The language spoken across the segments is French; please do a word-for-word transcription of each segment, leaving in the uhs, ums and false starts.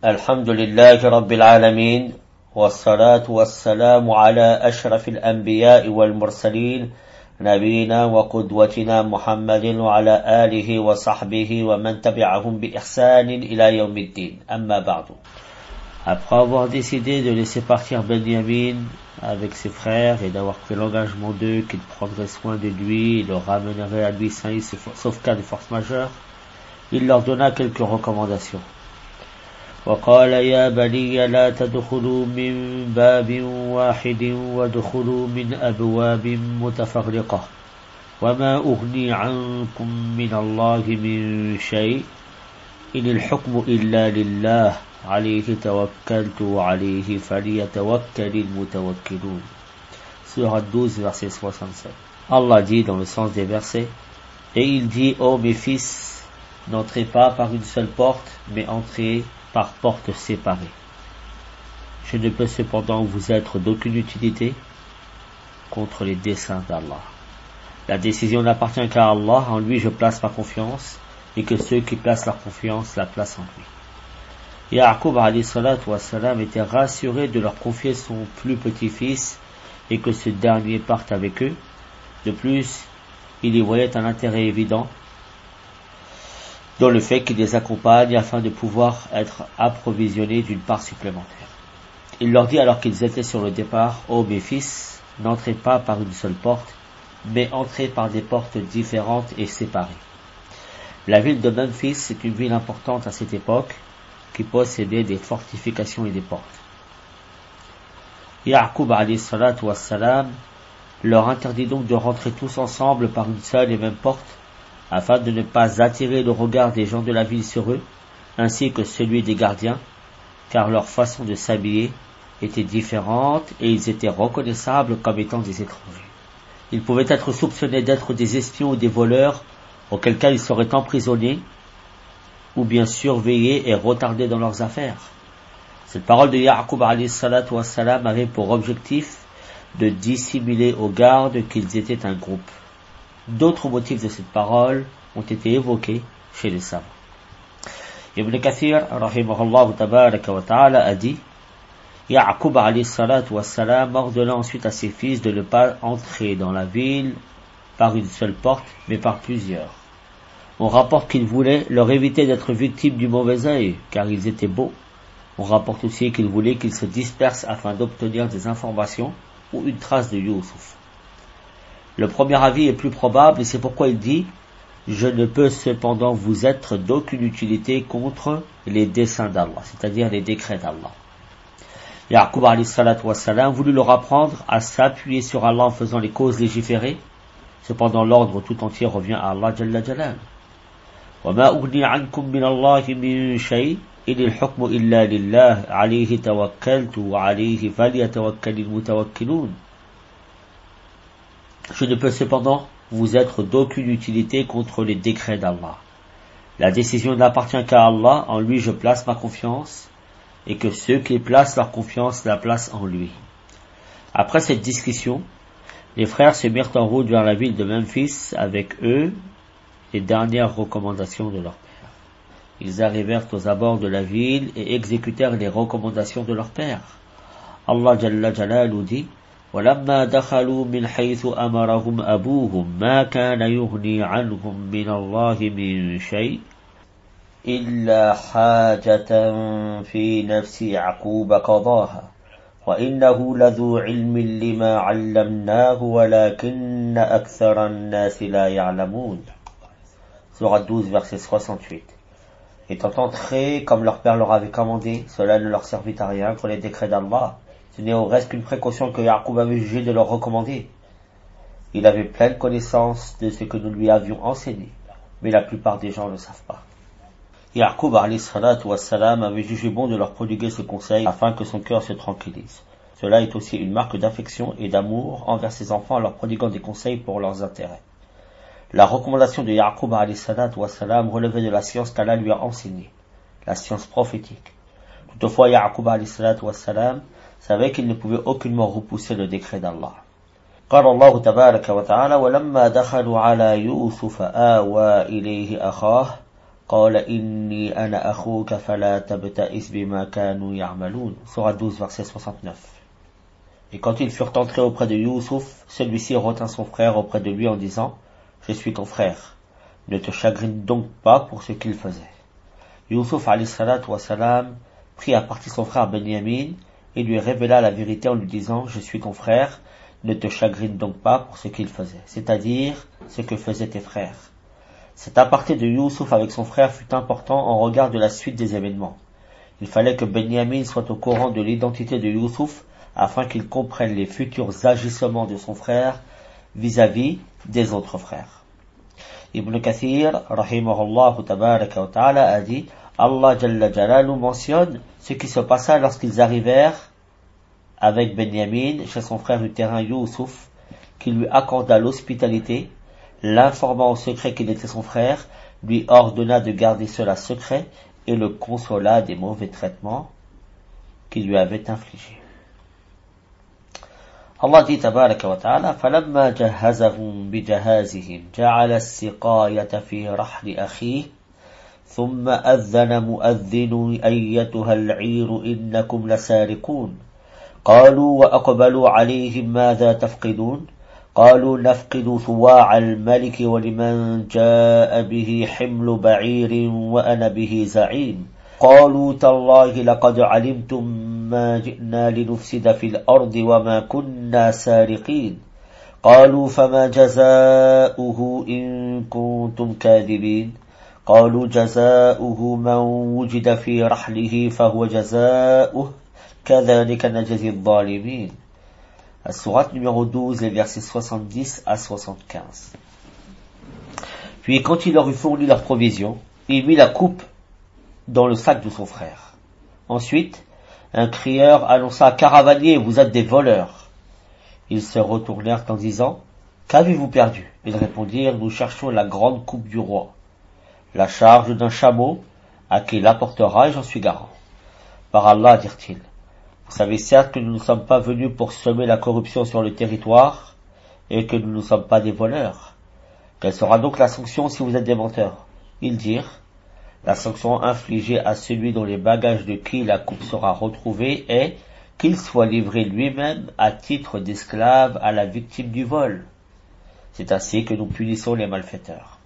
الحمد لله رب العالمين والصلاة والسلام على أشرف الأنبياء والمرسلين نبينا وقدوتنا محمد وعلى آله وصحبه ومن تبعهم بإحسان إلى يوم الدين أما بعد. Après avoir décidé de laisser partir Benyamin avec ses frères et d'avoir pris l'engagement d'eux qu'il prendrait soin de lui et le ramènerait à lui sain sauf cas de force majeure, il leur donna quelques recommandations. وقال يا بني لا تدخلوا من باب واحد وادخلوا من أبواب متفرقة وما أغني عنكم من الله من شيء إن الحكم إلا لله عليه توكلت وعليه فليتوكل المتوكلون. Sourate douze, verset soixante-sept. Allah dit dans le sens des versets, et il dit, ô mes fils, n'entrez pas par une seule porte, mais entrez par portes séparées. Je ne peux cependant vous être d'aucune utilité contre les desseins d'Allah. La décision n'appartient qu'à Allah, en lui je place ma confiance, et que ceux qui placent leur confiance la placent en lui. Ya'qub alayhi salatu wassalam était rassuré de leur confier son plus petit-fils et que ce dernier parte avec eux. De plus, il y voyait un intérêt évident dans le fait qu'il les accompagne afin de pouvoir être approvisionnés d'une part supplémentaire. Il leur dit alors qu'ils étaient sur le départ, ô mes fils, n'entrez pas par une seule porte, mais entrez par des portes différentes et séparées. La ville de Memphis est une ville importante à cette époque, qui possédait des fortifications et des portes. Ya'qub alayhi salatu wassalam leur interdit donc de rentrer tous ensemble par une seule et même porte, afin de ne pas attirer le regard des gens de la ville sur eux, ainsi que celui des gardiens, car leur façon de s'habiller était différente et ils étaient reconnaissables comme étant des étrangers. Ils pouvaient être soupçonnés d'être des espions ou des voleurs, auquel cas ils seraient emprisonnés, ou bien surveillés et retardés dans leurs affaires. Cette parole de Ya'qub alayhi salatu wassalam avait pour objectif de dissimuler aux gardes qu'ils étaient un groupe. D'autres motifs de cette parole ont été évoqués chez les savants. Ibn Kathir, rahimahullah tabaraka wa ta'ala, a dit, Ya'qub alayhi salatu wassalam ordonna ensuite à ses fils de ne pas entrer dans la ville par une seule porte, mais par plusieurs. On rapporte qu'il voulait leur éviter d'être victimes du mauvais œil, car ils étaient beaux. On rapporte aussi qu'il voulait qu'ils se dispersent afin d'obtenir des informations ou une trace de Youssouf. Le premier avis est plus probable et c'est pourquoi il dit « Je ne peux cependant vous être d'aucune utilité contre les desseins d'Allah », c'est-à-dire les décrets d'Allah. Ya'qub alayhi salatu wassalam voulut leur apprendre à s'appuyer sur Allah en faisant les causes légiférées. Cependant l'ordre tout entier revient à Allah Jalla Jalal. وما أغني عنكم من الله من شيء إن الحكم إلا لله عليه توكلت وعليه فليتوكل المتوكلون. Je ne peux cependant vous être d'aucune utilité contre les décrets d'Allah. La décision n'appartient qu'à Allah, en lui je place ma confiance, et que ceux qui placent leur confiance la placent en lui. Après cette discussion, les frères se mirent en route vers la ville de Memphis avec eux, les dernières recommandations de leur père. Ils arrivèrent aux abords de la ville et exécutèrent les recommandations de leur père. Allah Jalla Jalaluhu dit وَلَمَّا دَخَلُوا مِنْ حَيْثُ أَمَرَهُمْ أَبُوهُمْ مَا كَانَ يُغْنِي عَنْهُمْ مِنَ اللَّهِ مِنْ شَيْءٍ إِلَّا حَاجَةً فِي نَفْسِ يَعْقُوبَ قَضَاهَا وَإِنَّهُ لَذُو عِلْمٍ لِمَا عَلَّمْنَاهُ وَلَكِنَّ أَكْثَرَ النَّاسِ لَا يَعْلَمُونَ. Sourate douze, verset soixante-huit. Étant entrés, comme leur père leur avait commandé, cela ne leur servit à rien pour les décrets d'Allah. Ce n'est au reste qu'une précaution que Ya'qub avait jugé de leur recommander. Il avait pleine connaissance de ce que nous lui avions enseigné, mais la plupart des gens ne le savent pas. Ya'qub alayhi salatu wassalam avait jugé bon de leur prodiguer ce conseil afin que son cœur se tranquillise. Cela est aussi une marque d'affection et d'amour envers ses enfants en leur prodiguant des conseils pour leurs intérêts. La recommandation de Ya'qub alayhi salatu wassalam relevait de la science qu'Allah lui a enseignée, la science prophétique. Toutefois, Ya'qub alayhi salatu wassalam savait qu'il ne pouvait aucunement repousser le décret d'Allah. قال الله تبارك وتعالى ولما دخلوا على يوسف آوى إليه أخاه قال إني أنا أخوك فلا تبتئس بما كانوا يعملون. Sourate douze, verset soixante-neuf. Et quand ils furent entrés auprès de Youssouf, celui-ci retint son frère auprès de lui en disant, je suis ton frère, ne te chagrine donc pas pour ce qu'il faisait. Youssouf alayhi salatu wa salam prit à partie son frère Benyamin et lui révéla la vérité en lui disant, je suis ton frère, ne te chagrine donc pas pour ce qu'il faisait, c'est-à-dire ce que faisaient tes frères. Cet aparté de Youssouf avec son frère fut important en regard de la suite des événements. Il fallait que Benyamin soit au courant de l'identité de Youssouf afin qu'il comprenne les futurs agissements de son frère vis-à-vis des autres frères. Ibn Kathir, rahimahullah tabaraka wa ta'ala, a dit, Allah Jalla Jalalu mentionne ce qui se passa lorsqu'ils arrivèrent avec Benyamin chez son frère du terrain Youssouf, qui lui accorda l'hospitalité, l'informant au secret qu'il était son frère, lui ordonna de garder cela secret et le consola des mauvais traitements qu'il lui avait infligés. Allah dit tabaraka wa ta'ala, فَلَمَّا جَهَّزَهُمْ بِجَهَازِهِمْ جَعَلَ السِّقَايَةَ فِي رَحْلِ أَخِيهِ ثُمَّ أَذَّنَ مُؤَذِّنٌ أَيَّتُهَا الْعِيرُ إِنَّكُمْ لَسَارِقُونَ قالوا وأقبلوا عليهم ماذا تفقدون قالوا نفقد ثواع الملك ولمن جاء به حمل بعير وأنا به زعيم قالوا تالله لقد علمتم ما جئنا لنفسد في الأرض وما كنا سارقين قالوا فما جزاؤه إن كنتم كاذبين قالوا جزاؤه من وجد في رحله فهو جزاؤه كذلك نجزي الظالمين. La sourate numéro douze, les versets soixante-dix à soixante-quinze. Puis quand il leur eut fourni leurs provisions, il mit la coupe dans le sac de son frère. Ensuite, un crieur annonça, caravaniers, vous êtes des voleurs. Ils se retournèrent en disant, qu'avez-vous perdu? Ils répondirent, nous cherchons la grande coupe du roi, la charge d'un chameau, à qui l'apportera et j'en suis garant. Par Allah, dirent-ils, vous savez certes que nous ne sommes pas venus pour semer la corruption sur le territoire et que nous ne sommes pas des voleurs. Quelle sera donc la sanction si vous êtes des menteurs? Ils dirent, la sanction infligée à celui dont les bagages de qui la coupe sera retrouvée est qu'il soit livré lui-même à titre d'esclave à la victime du vol. C'est ainsi que nous punissons les malfaiteurs.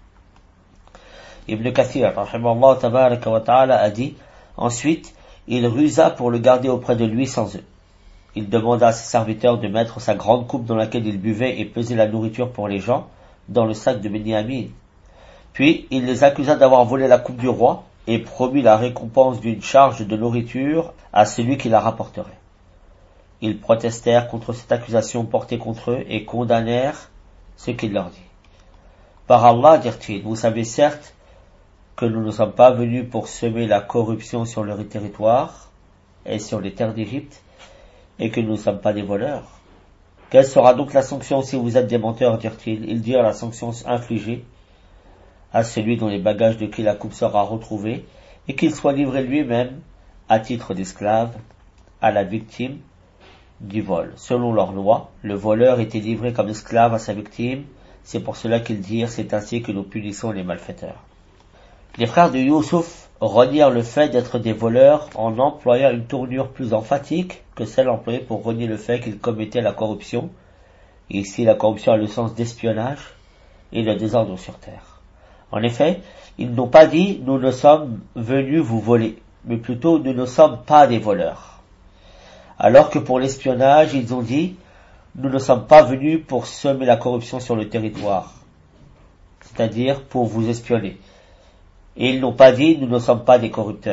Ibn Kathir, rahimahullah tabaraka wa ta'ala, a dit, ensuite, il rusa pour le garder auprès de lui sans eux. Il demanda à ses serviteurs de mettre sa grande coupe dans laquelle il buvait et pesait la nourriture pour les gens dans le sac de Benyamin. Puis il les accusa d'avoir volé la coupe du roi et promit la récompense d'une charge de nourriture à celui qui la rapporterait. Ils protestèrent contre cette accusation portée contre eux et condamnèrent ce qu'il leur dit. Par Allah, dirent-ils, vous savez certes que nous ne sommes pas venus pour semer la corruption sur le territoire et sur les terres d'Égypte, et que nous ne sommes pas des voleurs. Quelle sera donc la sanction si vous êtes des menteurs, dirent-ils? Ils dirent la sanction infligée à celui dont les bagages de qui la coupe sera retrouvée, et qu'il soit livré lui-même, à titre d'esclave, à la victime du vol. Selon leur loi, le voleur était livré comme esclave à sa victime, c'est pour cela qu'ils dirent, c'est ainsi que nous punissons les malfaiteurs. Les frères de Youssouf renièrent le fait d'être des voleurs en employant une tournure plus emphatique que celle employée pour renier le fait qu'ils commettaient la corruption. Et ici, la corruption a le sens d'espionnage et le désordre sur terre. En effet, ils n'ont pas dit « nous ne sommes venus vous voler », mais plutôt « nous ne sommes pas des voleurs ». Alors que pour l'espionnage, ils ont dit « nous ne sommes pas venus pour semer la corruption sur le territoire », c'est-à-dire pour vous espionner. Et ils n'ont pas dit « nous ne sommes pas des corrupteurs ».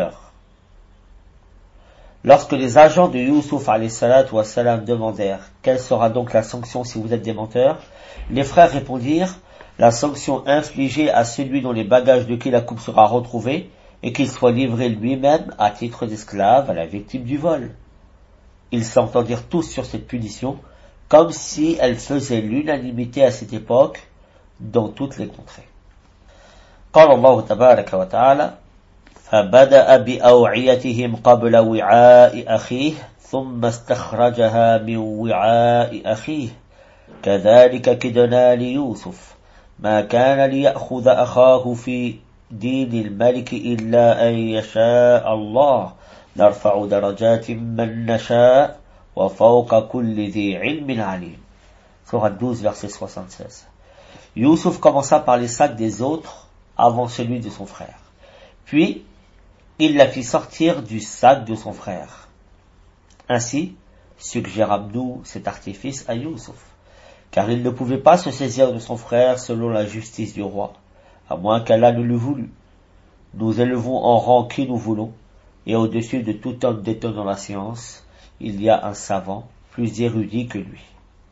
Lorsque les agents de Youssouf alayhi salatu wa salam demandèrent « quelle sera donc la sanction si vous êtes des menteurs ?» les frères répondirent « la sanction infligée à celui dont les bagages de qui la coupe sera retrouvée et qu'il soit livré lui-même à titre d'esclave à la victime du vol. » Ils s'entendirent tous sur cette punition comme si elle faisait l'unanimité à cette époque dans toutes les contrées. قال الله تبارك وتعالى فبدأ بأوعيتهم قبل وعاء أخيه ثم استخرجها من وعاء أخيه كذلك كدنا ليوسف ما كان ليأخذ أخاه في دين الملك إلا أن يشاء الله نرفع درجات من نشاء وفوق كل ذي علم عليم. Sourate douze, verset soixante-seize. Youssouf commença par les sacs des autres avant celui de son frère. Puis, il la fit sortir du sac de son frère. Ainsi, suggérâmes-nous cet artifice à Youssouf, car il ne pouvait pas se saisir de son frère selon la justice du roi, à moins qu'Allah ne l'eût voulu. Nous élevons en rang qui nous voulons, et au-dessus de tout homme détenant la science, il y a un savant plus érudit que lui.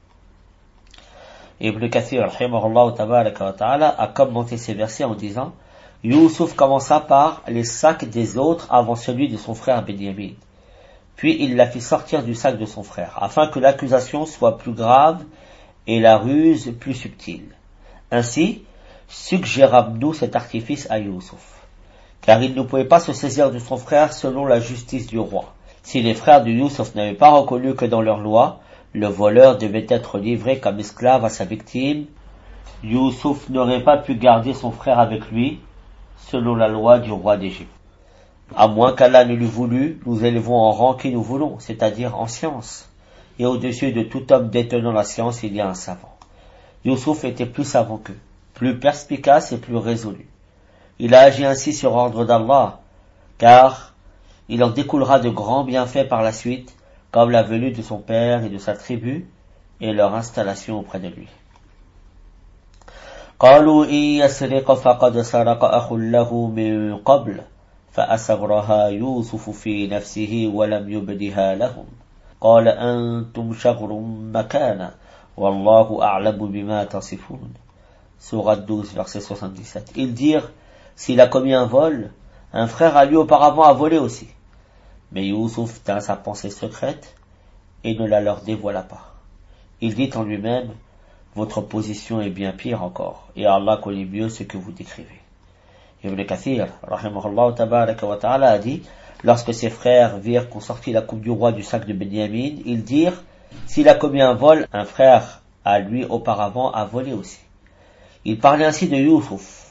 Ibn Kathir, rahimahullah tabaraka wa ta'ala, a commenté ces versets en disant: Youssouf commença par les sacs des autres avant celui de son frère Benyamin. Puis il la fit sortir du sac de son frère, afin que l'accusation soit plus grave et la ruse plus subtile. Ainsi, suggérâmes-nous cet artifice à Youssouf, car il ne pouvait pas se saisir de son frère selon la justice du roi. Si les frères de Youssouf n'avaient pas reconnu que dans leur loi, le voleur devait être livré comme esclave à sa victime, Youssouf n'aurait pas pu garder son frère avec lui, selon la loi du roi d'Égypte. À moins qu'Allah ne l'eût voulu, nous élevons en rang qui nous voulons, c'est-à-dire en science. Et au-dessus de tout homme détenant la science, il y a un savant. Youssouf était plus savant qu'eux, plus perspicace et plus résolu. Il a agi ainsi sur ordre d'Allah, car il en découlera de grands bienfaits par la suite, comme la venue de son père et de sa tribu, et leur installation auprès de lui. قالوا إن يسرق فقد سرق أخ له من قبل فأسرها يوسف في نفسه ولم يبدها لهم قال أنتم شر مكانا والله أعلم بما تصفون. Sourate douze, verset soixante-dix-sept. Ils dirent: s'il a commis un vol, un frère à lui auparavant a volé aussi. Mais Youssouf tint sa pensée secrète et ne la leur dévoila pas. Il dit en lui-même: votre position est bien pire encore, et Allah connaît mieux ce que vous décrivez. Ibn Kathir, rahimahullah tabaraka wa ta'ala, a dit: lorsque ses frères virent qu'on sortit la coupe du roi du sac de Benyamin, ils dirent: s'il a commis un vol, un frère à lui auparavant a volé aussi. Il parlait ainsi de Youssouf.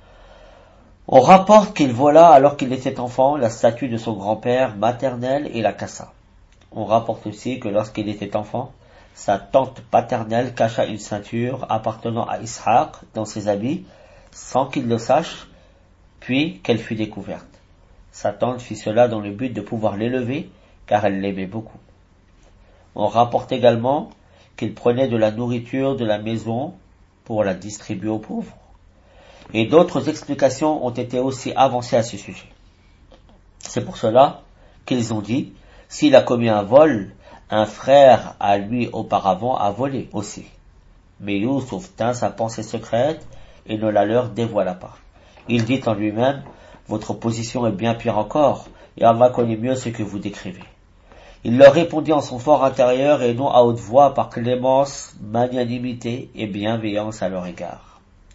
On rapporte qu'il vola alors qu'il était enfant la statue de son grand-père maternel et la cassa. On rapporte aussi que lorsqu'il était enfant, sa tante paternelle cacha une ceinture appartenant à Ishaq dans ses habits, sans qu'il le sache, puis qu'elle fut découverte. Sa tante fit cela dans le but de pouvoir l'élever, car elle l'aimait beaucoup. On rapporte également qu'il prenait de la nourriture de la maison pour la distribuer aux pauvres. Et d'autres explications ont été aussi avancées à ce sujet. C'est pour cela qu'ils ont dit: s'il a commis un vol, un frère à lui auparavant a volé aussi. Mais Youssouf tint sa pensée secrète et ne la leur dévoila pas. Il dit en lui-même: votre position est bien pire encore, et Allah connaît mieux ce que vous décrivez. Il leur répondit en son fort intérieur et non à haute voix, par clémence, magnanimité et bienveillance à leur égard.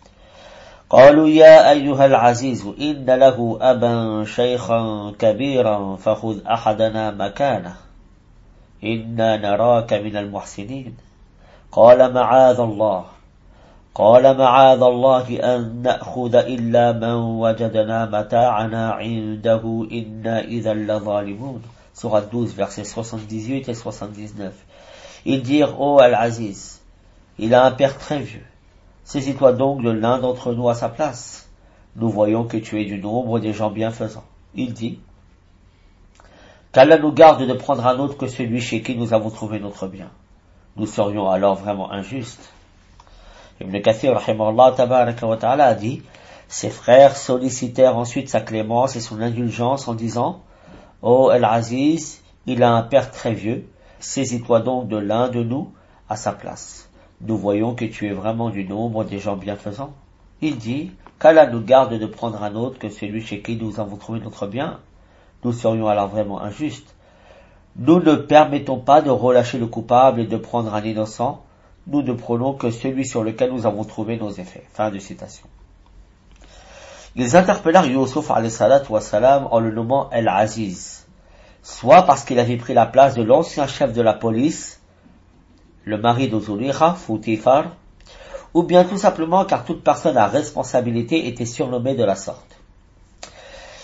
قالوا يا أيها العزيز إن له أبا شيخا كبيرا فخذ أحدنا مكانه إنا نراك من المحسنين قال معاذ الله قال معاذ الله أن نأخذ إلا من وجدنا متاعنا عنده إنا إذا لظالمون. Sourate douze, versets soixante-dix-huit et soixante-dix-neuf. Ils dirent: ô Al-Aziz, il a un père très vieux. Saisis-toi donc de l'un d'entre nous à sa place. Nous voyons que tu es du nombre des gens bienfaisants. Il dit: qu'Allah nous garde de prendre un autre que celui chez qui nous avons trouvé notre bien. Nous serions alors vraiment injustes. Ibn Kathir, rahimahullah tabaraka wa ta'ala, a dit: ses frères sollicitèrent ensuite sa clémence et son indulgence en disant: ô El-Aziz, il a un père très vieux, saisis-toi donc de l'un de nous à sa place. Nous voyons que tu es vraiment du nombre des gens bienfaisants. Il dit: qu'Allah nous garde de prendre un autre que celui chez qui nous avons trouvé notre bien. Nous serions alors vraiment injustes. Nous ne permettons pas de relâcher le coupable et de prendre un innocent. Nous ne prenons que celui sur lequel nous avons trouvé nos effets. Fin de citation. Ils interpellèrent Youssouf alayhi salatu wa salam en le nommant El-Aziz, soit parce qu'il avait pris la place de l'ancien chef de la police, le mari de Zulikha, Foutifar, ou bien tout simplement car toute personne à responsabilité était surnommée de la sorte.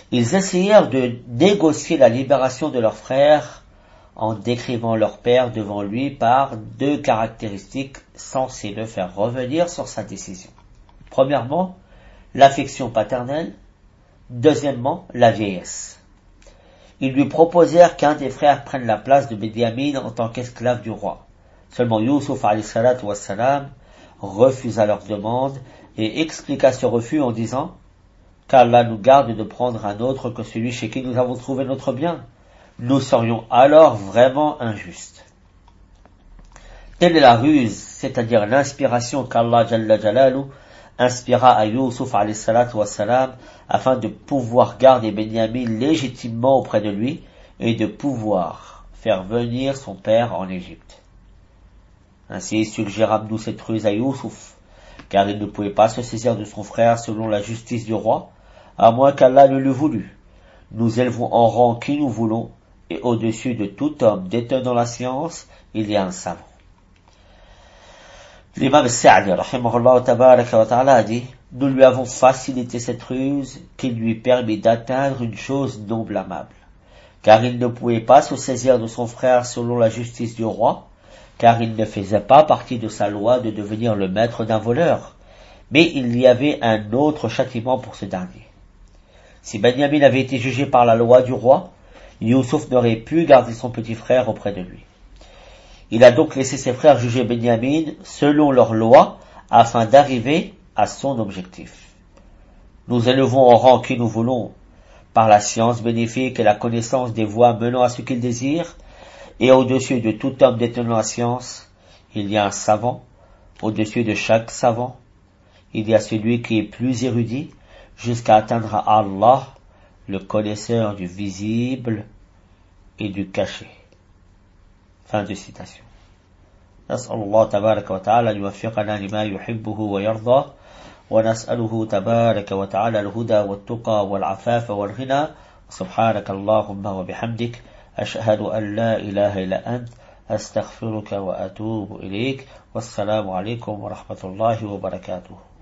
Ils essayèrent de négocier la libération de leur frère en décrivant leur père devant lui par deux caractéristiques censées le faire revenir sur sa décision. Premièrement, l'affection paternelle. Deuxièmement, la vieillesse. Ils lui proposèrent qu'un des frères prenne la place de Benyamin en tant qu'esclave du roi. Seulement Youssouf alayhi salatu wassalam refusa leur demande et expliqua ce refus en disant qu'Allah nous garde de prendre un autre que celui chez qui nous avons trouvé notre bien. Nous serions alors vraiment injustes. Telle est la ruse, c'est-à-dire l'inspiration qu'Allah Jalla Jalalu inspira à Youssouf alayhi salatu wassalam afin de pouvoir garder Benyamin légitimement auprès de lui et de pouvoir faire venir son père en Égypte. Ainsi suggérâmes-nous cette ruse à Youssouf, car il ne pouvait pas se saisir de son frère selon la justice du roi, à moins qu'Allah ne l'eût voulu. Nous élevons en rang qui nous voulons, et au-dessus de tout homme détenant la science, il y a un savant. L'imam Sa'di, rahimahullah tabaraka wa ta'ala, a dit, nous lui avons facilité cette ruse qui lui permit d'atteindre une chose non blâmable, car il ne pouvait pas se saisir de son frère selon la justice du roi, car il ne faisait pas partie de sa loi de devenir le maître d'un voleur, mais il y avait un autre châtiment pour ce dernier. Si Benyamin avait été jugé par la loi du roi, Youssouf n'aurait pu garder son petit frère auprès de lui. Il a donc laissé ses frères juger Benyamin selon leur loi afin d'arriver à son objectif. Nous élevons en rang qui nous voulons par la science bénéfique et la connaissance des voies menant à ce qu'ils désirent, et au-dessus de tout homme détenant la science, il y a un savant, au-dessus de chaque savant, il y a celui qui est plus érudit, jusqu'à atteindre à Allah, le connaisseur du visible et du caché. Fin de citation. نسأل الله تبارك وتعالى أن يوفقنا لما يحبه ويرضى ونسأله تبارك وتعالى الهدى والتقى والعفاف والغنى سبحانك اللهم وبحمدك أشهد أن لا إله إلا أنت أستغفرك وأتوب إليك والسلام عليكم ورحمة الله وبركاته.